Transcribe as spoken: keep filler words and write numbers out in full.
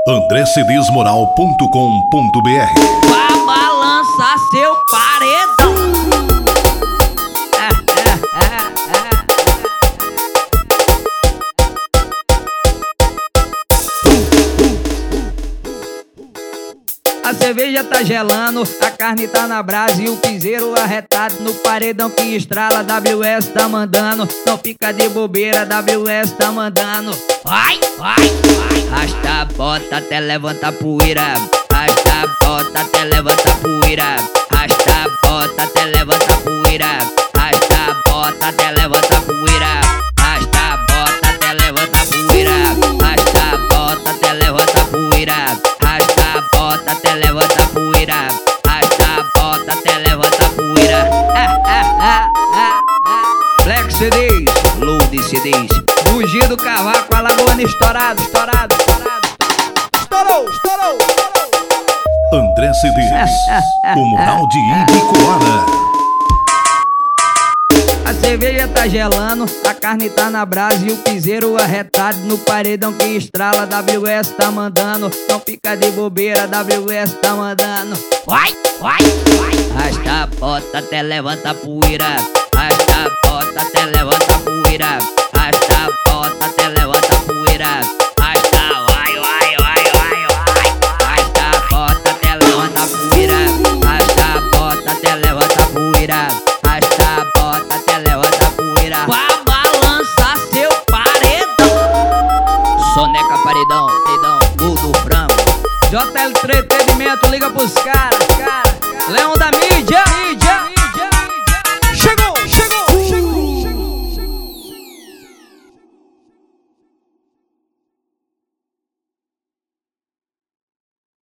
andré cedês moral ponto com ponto br. Pra balançar seu paredão. É, é, é, é. A cerveja tá gelando, a carne tá na brasa e o piseiro arretado no paredão que estrala. W S tá mandando, não fica de bobeira, W S tá mandando. Vai, vai, vai. Rasta a bota até levanta a poeira. Rasta a bota até levanta a poeira. Rasta a bota até levanta a poeira. Rasta a bota até levanta a poeira. Rasta a bota até levanta a poeira. Rasta a bota até levanta a poeira. Rasta a bota até levanta a poeira. Rasta a bota até levanta a poeira. Ah, ah, ah, ah, ah. Black C Ds, Load C Ds. Fugir do cavaco, alagoano estourado, estourado, estourado. Estourou, estourou, estourou. André Cedês, o moral de Ibicoara. A cerveja tá gelando, a carne tá na brasa e o piseiro arretado no paredão que estrala. W S tá mandando, não fica de bobeira, W S tá mandando. Vai, vai, vai. Rasta a bota até levanta a poeira. Rasta a bota até levanta a poeira. Rasta a bota até levanta a poeira. Rasta, vai, vai, vai, vai, vai. Rasta a bota até levanta a poeira. Rasta a bota até levanta a poeira. Rasta a bota até levanta a poeira. Pra balançar seu paredão. Soneca paredão, paredão, gol do frango. J L Entretenimento, liga pros caras, cara. Leão da mídia, mídia.